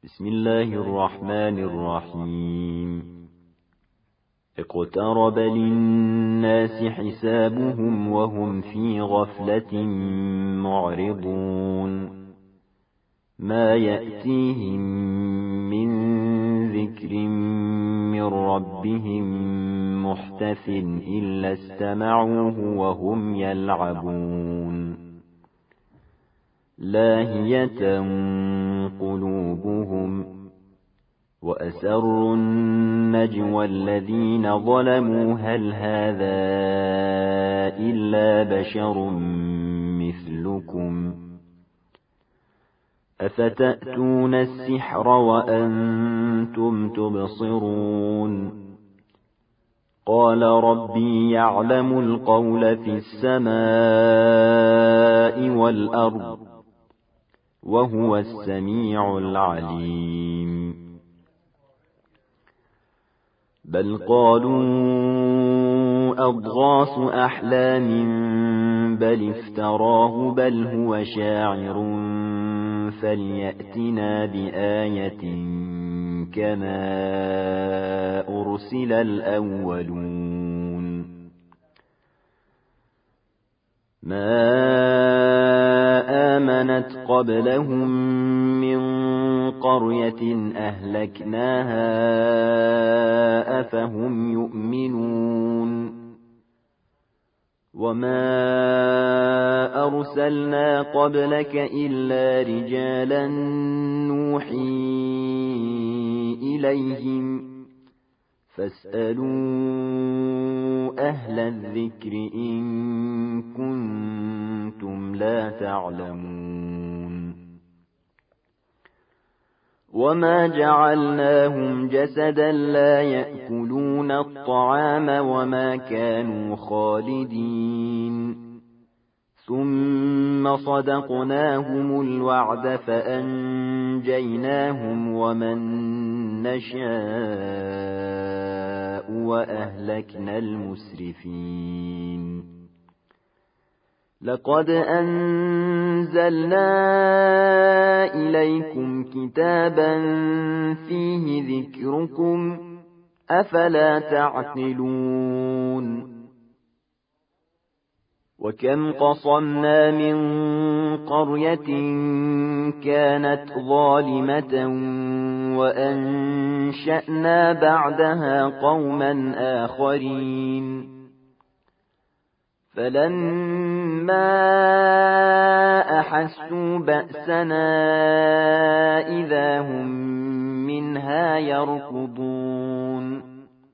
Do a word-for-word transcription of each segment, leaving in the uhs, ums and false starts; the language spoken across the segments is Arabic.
بسم الله الرحمن الرحيم اقترب للناس حسابهم وهم في غفلة معرضون ما يأتيهم من ذكر من ربهم محدث إلا استمعوه وهم يلعبون لاهية قلوبهم وأسروا النجوى الذين ظلموا هل هذا إلا بشر مثلكم أفتأتون السحر وأنتم تبصرون قال ربي يعلم القول في السماء والأرض وهو السميع العليم بل قالوا أضغاث أحلام بل افتراه بل هو شاعر فليأتنا بآية كما أرسل الأولون ما آمنت قبلهم من قرية أهلكناها أفهم يؤمنون وما أرسلنا قبلك إلا رجالا نوحي إليهم فاسألوا أهل الذكر إن كنتم لا تعلمون وما جعلناهم جسدا لا يأكلون الطعام وما كانوا خالدين ثم صدقناهم الوعد فأنجيناهم ومن نشاء وأهلكنا المسرفين لقد أنزلنا إليكم كتابا فيه ذكركم أفلا تعقلون وكم قصمنا من قرية كانت ظالمة وأنشأنا بعدها قوما آخرين فلما أحسوا بأسنا إذا هم منها يركضون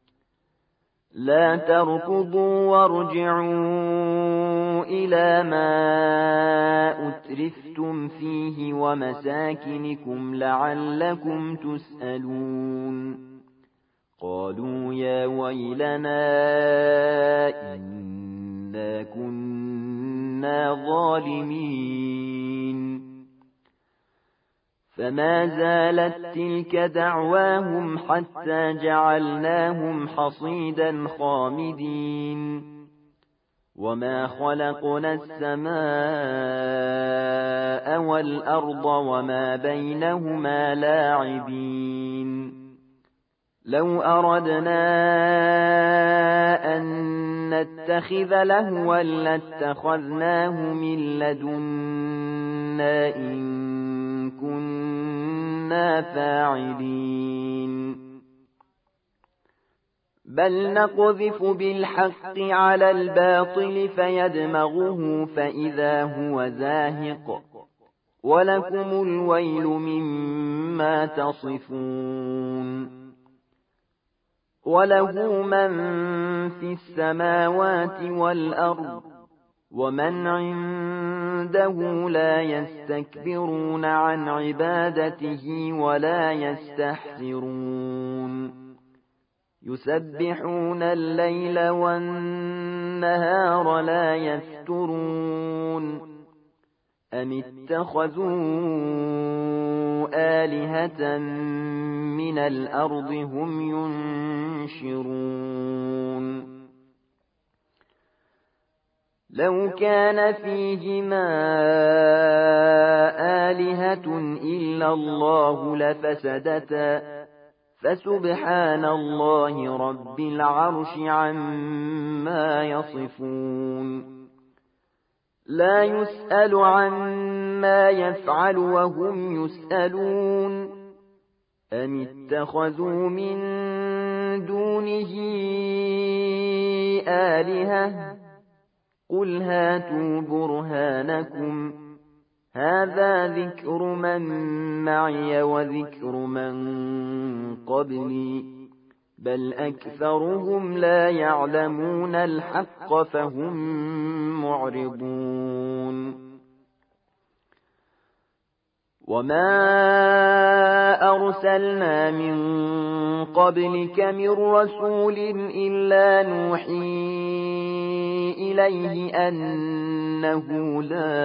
لا تركضوا وارجعوا إلى ما أترفتم فيه ومساكنكم لعلكم تسألون قالوا يا ويلنا إنا كنا ظالمين فما زالت تلك دعواهم حتى جعلناهم حصيدا خامدين وما خلقنا السماء والأرض وما بينهما لاعبين لو أردنا أن نتخذ لهوا لاتخذناه من لدنا إن كنا فاعلين بل نقذف بالحق على الباطل فيدمغه فإذا هو زاهق ولكم الويل مما تصفون وله من في السماوات والأرض ومن عنده لا يستكبرون عن عبادته ولا يستحسرون يسبحون الليل والنهار لا يفترون أم اتخذوا آلهة من الأرض هم ينشرون لو كان فيهما آلهة إلا الله لفسدتا فسبحان الله رب العرش عما يصفون لا يسأل عما يفعل وهم يسألون أم اتخذوا من دونه آلهة قل هاتوا برهانكم هذا ذكر من معي وذكر من قبلي بل أكثرهم لا يعلمون الحق فهم معرضون وما أرسلنا من قبلك من رسول إلا نوحي إليه أنه لا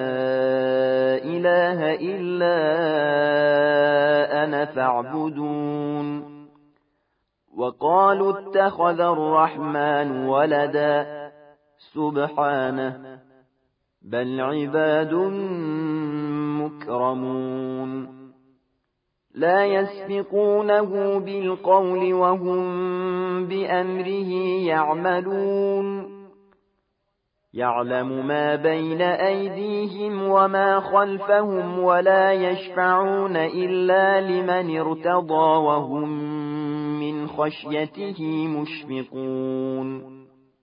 إله إلا أنا فاعبدون وقالوا اتخذ الرحمن ولدا سبحانه بل عباد مكرمون لا يسبقونه بالقول وهم بأمره يعملون يعلم ما بين أيديهم وما خلفهم ولا يشفعون إلا لمن ارتضى وهم من خشيته مشفقون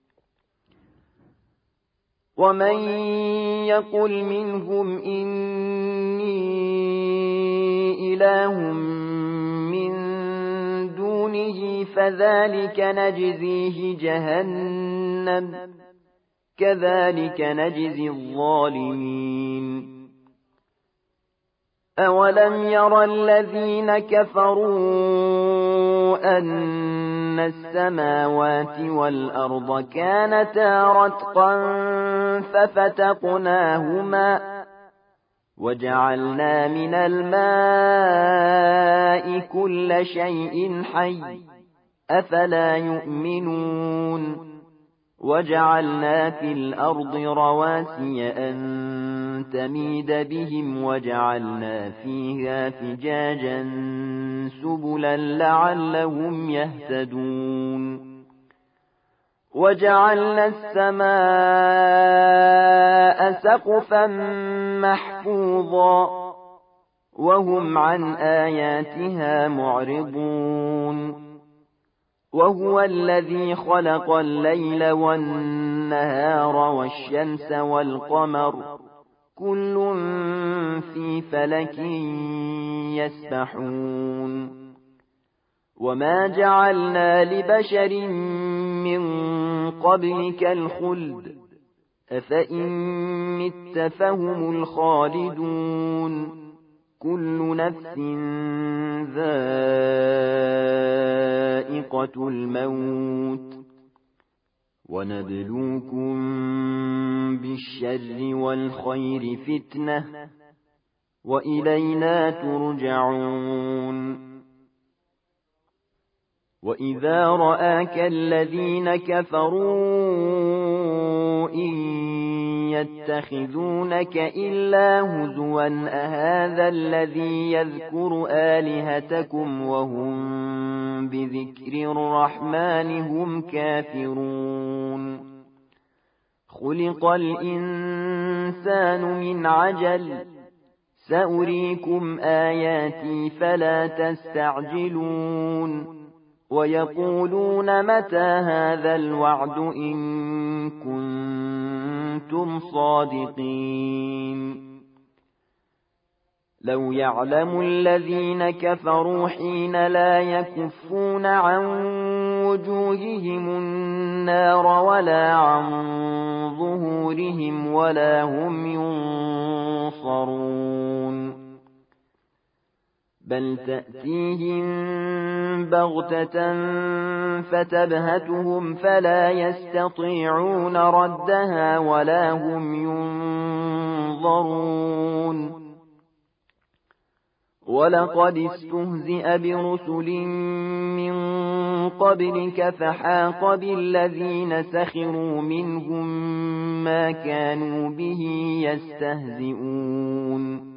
ومن يقل منهم إني إله من دونه فذلك نجزيه جهنم كذلك نجزي الظالمين أولم ير الذين كفروا أن السماوات والأرض كانتا رتقا ففتقناهما وجعلنا من الماء كل شيء حي أفلا يؤمنون وجعلنا في الأرض رواسي أن تميد بهم وجعلنا فيها فجاجا سبلا لعلهم يهتدون وجعلنا السماء سقفا محفوظا وهم عن آياتها معرضون وهو الذي خلق الليل والنهار والشمس والقمر كل في فلك يسبحون وما جعلنا لبشر من قبلك الخلد أفإن مت فهم الخالدون كل نفس ذائقة الموت ونبلوكم بالشر والخير فتنة وإلينا ترجعون وإذا رآك الذين كفروا إن يتخذونك إلا هزوا أهذا الذي يذكر آلهتكم وهم بذكر الرحمن هم كافرون خلق الإنسان من عجل سأريكم آياتي فلا تستعجلون ويقولون متى هذا الوعد إن كنتم صادقين لو يعلم الذين كفروا حين لا يكفون عن وجوههم النار ولا عن ظهورهم ولا هم ينصرون بل تأتيهم بغتة فتبهتهم فلا يستطيعون ردها ولا هم ينظرون ولقد استهزئ برسل من قبلك فحاق بالذين سخروا منهم ما كانوا به يستهزئون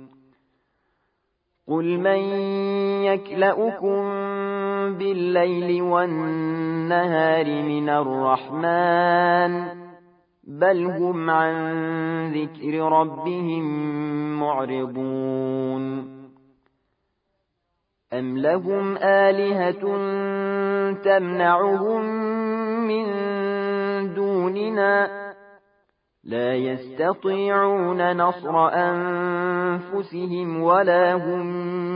قل من يكلؤكم بالليل والنهار من الرحمن بل هم عن ذكر ربهم معرضون أم لهم آلهة تمنعهم من دوننا لا يستطيعون نصر أنفسهم ولا هم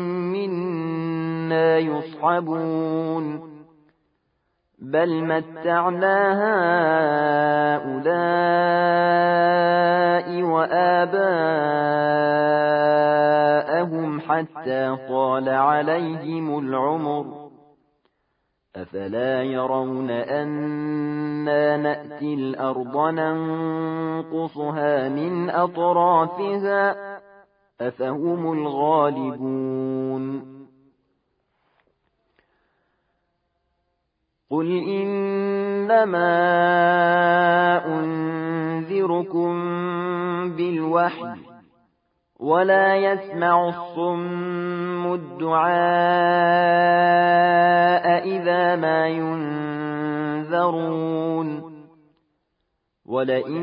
منا يصحبون بل متعنا هؤلاء وآباءهم حتى طال عليهم العمر أفلا يرون أنا نأتي الأرض ننقصها من أطرافها أفهم الغالبون قل إنما أنذركم بالوحي ولا يسمع الصم الدعاء إذا ما ينذرون ولئن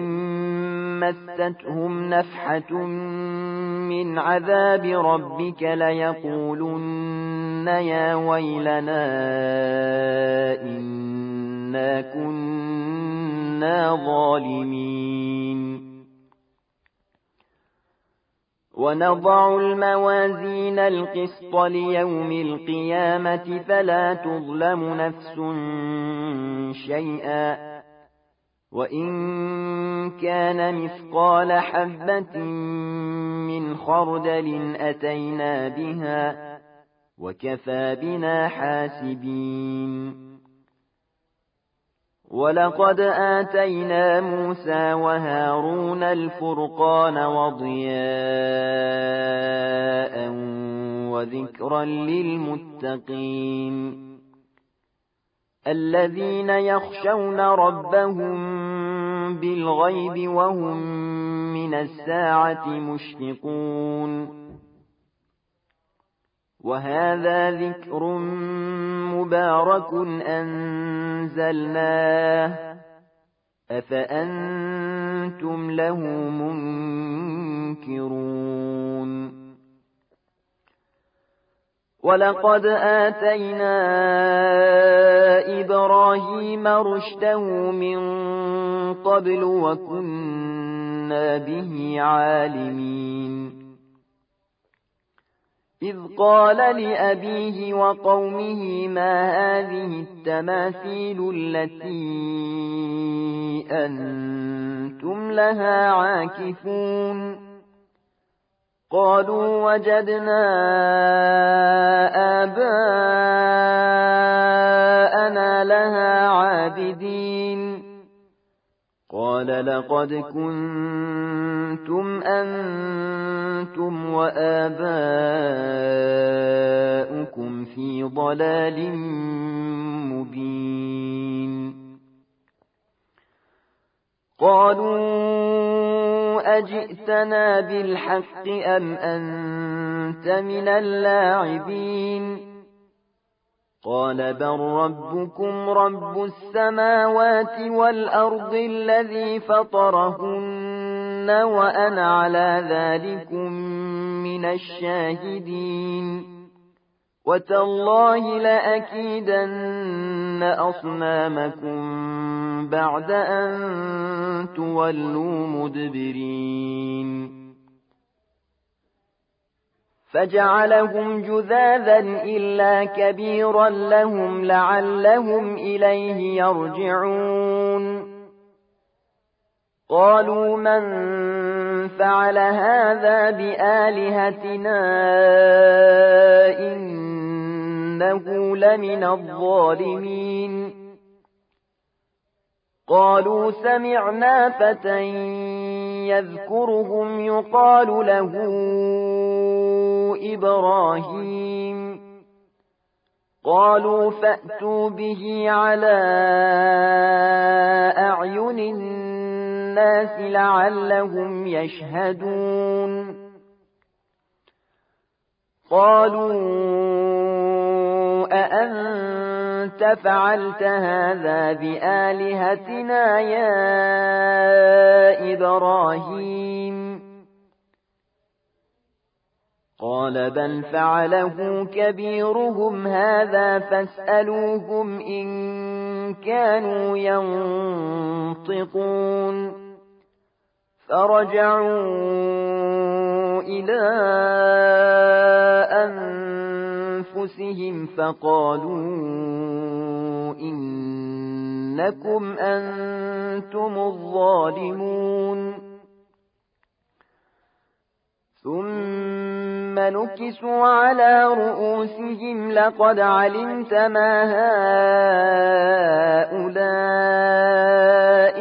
مستهم نفحة من عذاب ربك ليقولن يا ويلنا إنا كنا ظالمين ونضع الموازين القسط ليوم القيامة فلا تظلم نفس شيئا وإن كان مثقال حبة من خردل أتينا بها وكفى بنا حاسبين ولقد آتينا موسى وهارون الفرقان وضياء وذكرا للمتقين الذين يخشون ربهم بالغيب وهم من الساعة مشفقون وهذا ذكر مبارك أنزلناه أفأنتم له منكرون ولقد آتينا إبراهيم رشده من قبل وكنا به عالمين إذ قال لأبيه وقومه ما هذه التماثيل التي أنتم لها عاكفون قالوا وجدنا آباءنا لها عابدين قال لقد كنتم أنتم وآباؤكم في ضلال مبين قالوا أجئتنا بالحق أم أنت من اللاعبين قال بل ربكم رب السماوات والأرض الذي فطرهن وأنا على ذلكم من الشاهدين وتالله لأكيدن أصنامكم بعد أن تولوا مدبرين فجعلهم جذاذا إلا كبيرا لهم لعلهم إليه يرجعون قالوا من فعل هذا بآلهتنا إنه لمن الظالمين قالوا سمعنا فتى يذكرهم يقال له إبراهيم قالوا فأتوا به على أعين الناس لعلهم يشهدون قالوا أأنت فعلت هذا بآلهتنا يا إبراهيم قال بل فعله كبيرهم هذا فاسألوهم إن كانوا ينطقون فرجعوا إلى أنفسهم فقالوا إنكم أنتم الظالمون ثم نكسوا على رؤوسهم لقد علمت ما هؤلاء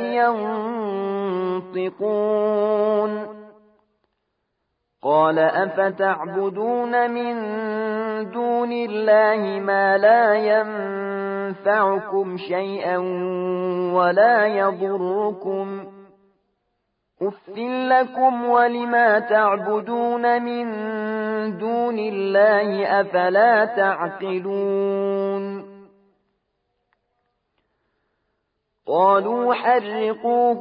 ينطقون قال أفتعبدون من دون الله ما لا ينفعكم شيئا ولا يضركم أُفٍّ لكم ولما تعبدون من دون الله أفلا تعقلون قالوا حرقوه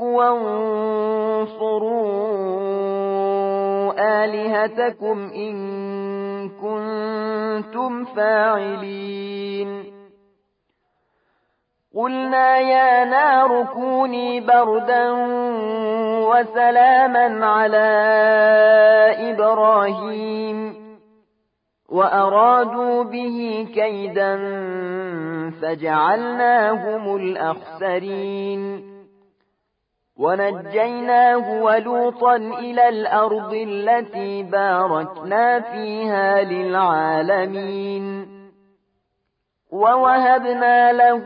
وانصروا آلهتكم إن كنتم فاعلين قلنا يا نار كوني بردا وسلاما على إبراهيم وأرادوا به كيدا فجعلناهم الأخسرين ونجيناه ولوطا إلى الأرض التي باركنا فيها للعالمين ووهبنا له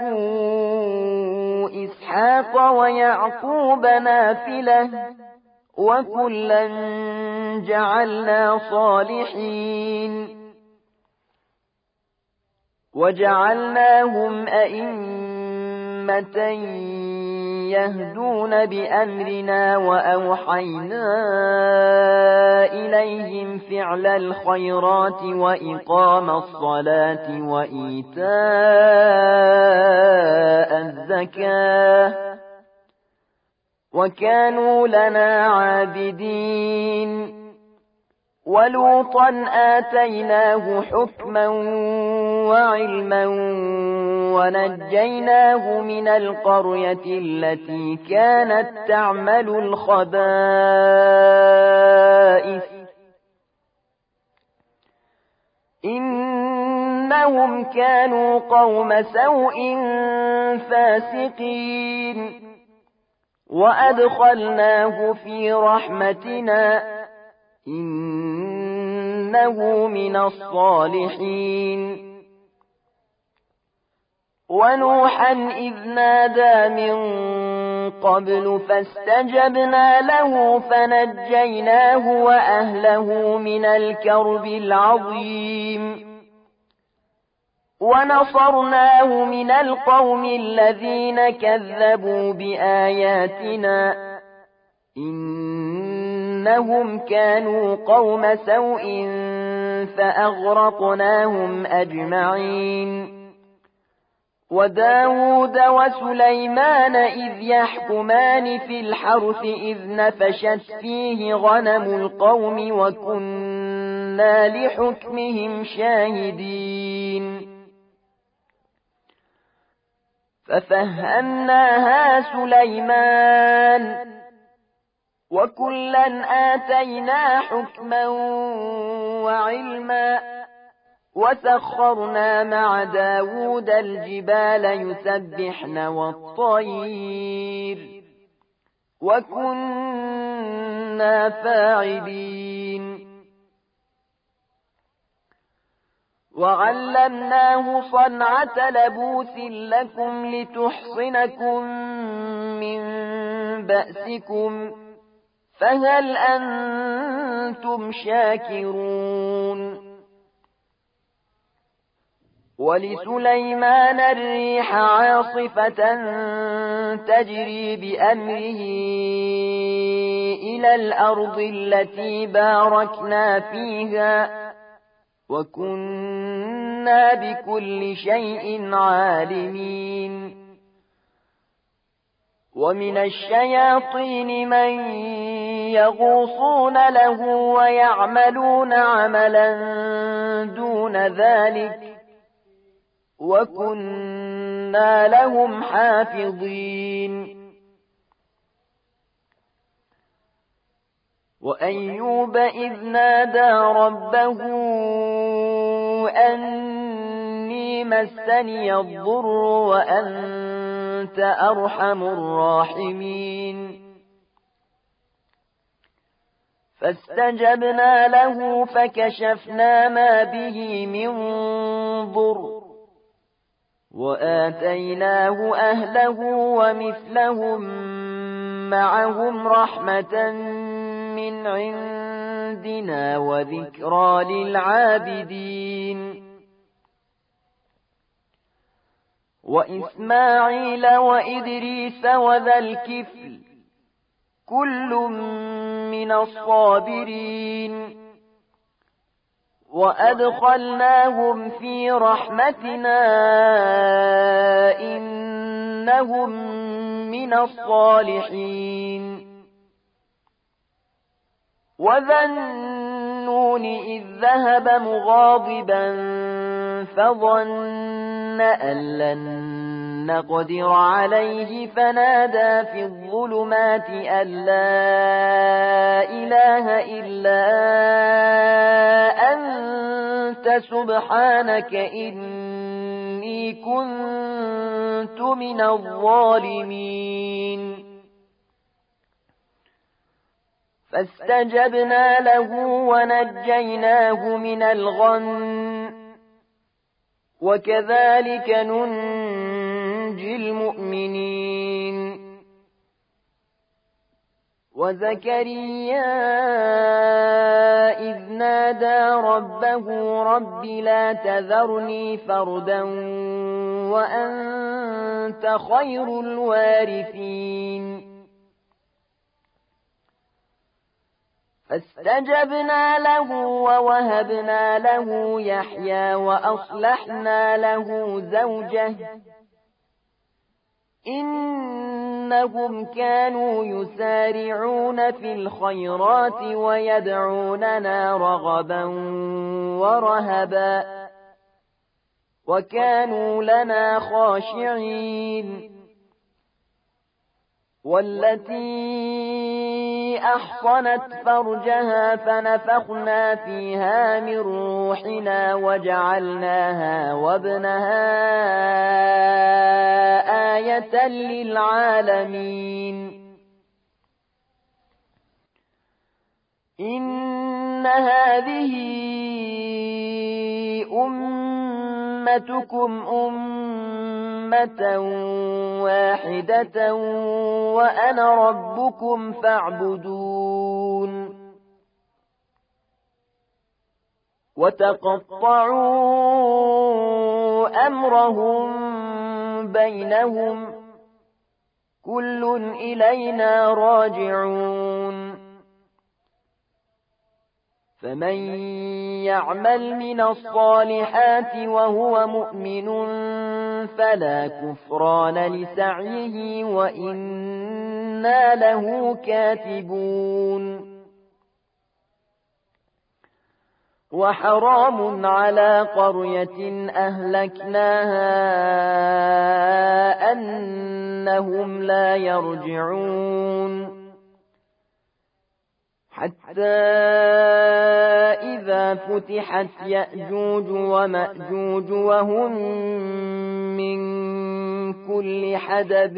إسحاق ويعقوب نافلة وكلا جعلنا صالحين وجعلناهم أئمة يهدون بأمرنا وأوحينا إليهم فعل الخيرات وإقام الصلاة وإيتاء الزكاة وكانوا لنا عابدين ولوطا آتيناه حكما وعلما ونجيناه من القرية التي كانت تعمل الخبائث إنهم كانوا قوم سوء فاسقين وأدخلناه في رحمتنا إنه من الصالحين ونوحا إذ نادى من قبل فاستجبنا له فنجيناه وأهله من الكرب العظيم ونصرناه من القوم الذين كذبوا بآياتنا إنهم كانوا قوم سوء فأغرقناهم أجمعين وداود وسليمان إذ يحكمان في الحرث إذ نفشت فيه غنم القوم وكنا لحكمهم شاهدين ففهمناها سليمان وكلا آتينا حكما وعلما وسخرنا مع داود الجبال يسبحن والطير وكنا فاعلين وعلمناه صنعة لبوس لكم لتحصنكم من بأسكم فهل أنتم شاكرون ولسليمان الريح عاصفة تجري بأمره إلى الأرض التي باركنا فيها وكنا بكل شيء عالمين ومن الشياطين من يغوصون له ويعملون عملا دون ذلك وكنا لهم حافظين وأيوب إذ نادى ربه أني مسني الضر وأنت أرحم الراحمين فاستجبنا له فكشفنا ما به من ضر وآتيناه أهله ومثلهم معهم رحمة من عندنا وذكرى للعابدين وإسماعيل وإدريس وذا الكفل كل من الصابرين وأدخلناهم في رحمتنا إنهم من الصالحين وذا النون إذ ذهب مغاضبا فظن أن لن نقدر عليه فنادى في الظلمات أن لا إله إلا أنت سبحانك إني كنت من الظالمين فاستجبنا له ونجيناه من الغم وكذلك ننجي المؤمنين وزكريا إذ نادى ربه رب لا تذرني فردا وأنت خير الوارثين فاستجبنا له ووهبنا له يحيى وأصلحنا له زوجه إنهم كانوا يسارعون في الخيرات ويدعوننا رغبا ورهبا وكانوا لنا خاشعين والتي أحصنت فرجها فنفخنا فيها من روحنا وجعلناها وابنها آية للعالمين إن هذه أمتكم أمة واحدة وأنا ربكم فاعبدون وتقطعوا أمرهم بينهم كل إلينا راجعون فمن يعمل من الصالحات وهو مؤمن فلا كفران لسعيه وإنا له كاتبون وحرام على قرية أهلكناها أنهم لا يرجعون حتى إذا فتحت يأجوج ومأجوج وهم من كل حدب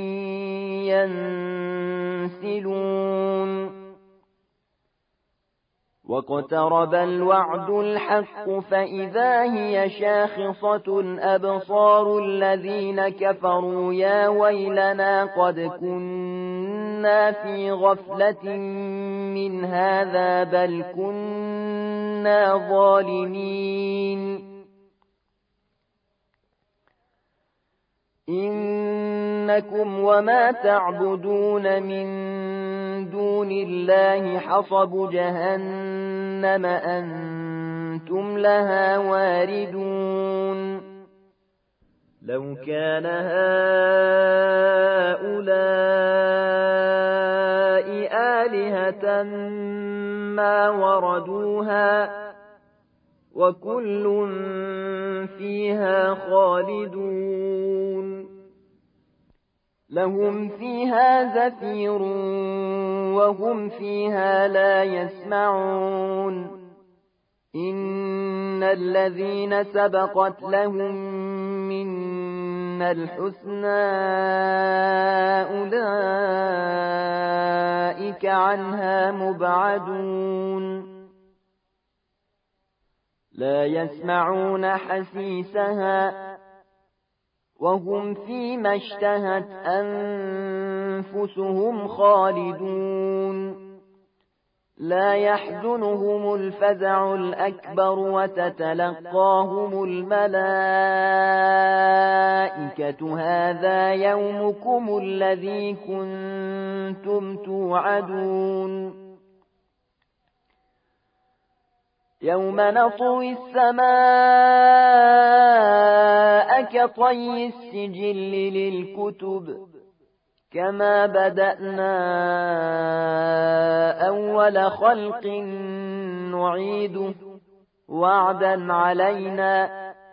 ينسلون واقترب الوعد الحق فإذا هي شاخصة أبصار الذين كفروا يا ويلنا قد كنا في غفلة من هذا بل كنا ظالمين إنكم وما تعبدون من دون الله حصب جهنم أنتم لها واردون لو كان هؤلاء آلهة ما وردوها وكل فيها خالدون لهم فيها زفير وهم فيها لا يسمعون إن الذين سبقت لهم منا الحسنى أولئك عنها مبعدون لا يسمعون حسيسها وهم فيما اشتهت أنفسهم خالدون لا يحزنهم الفزع الأكبر وتتلقاهم الملائكة هذا يومكم الذي كنتم توعدون يوم نطوي السماء كطي السجل للكتب كما بدأنا أول خلق نعيده وعدا علينا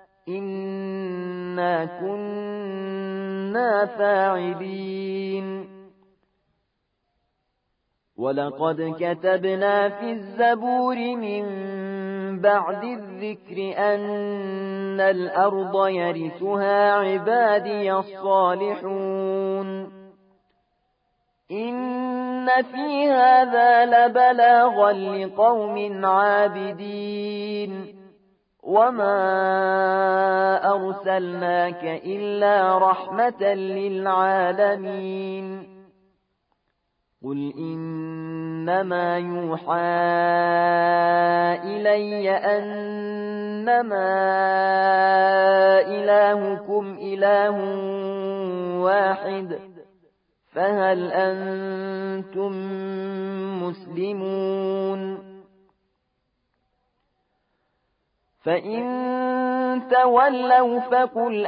إنا كنا فاعلين ولقد كتبنا في الزبور من بعد الذكر أن الأرض يرثها عبادي الصالحون إن في هذا لبلاغا لقوم عابدين وما أرسلناك إلا رحمة للعالمين قل إنما يوحى إلي أنما إلهكم إله واحد فهل أنتم مسلمون فإن تولوا فقل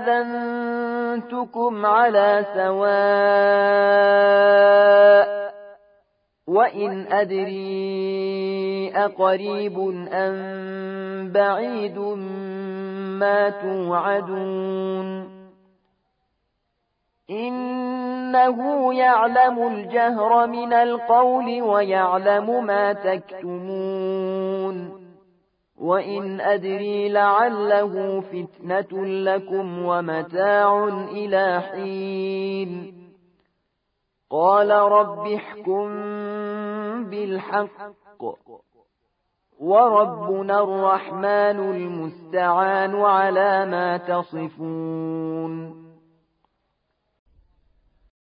آذنتكم على سواء وإن أدري أقريب أم بعيد ما توعدون إنه يعلم الجهر من القول ويعلم ما تكتمون وإن أدري لعله فتنة لكم ومتاع إلى حين قال رب احكم بالحق وربنا الرحمن المستعان على ما تصفون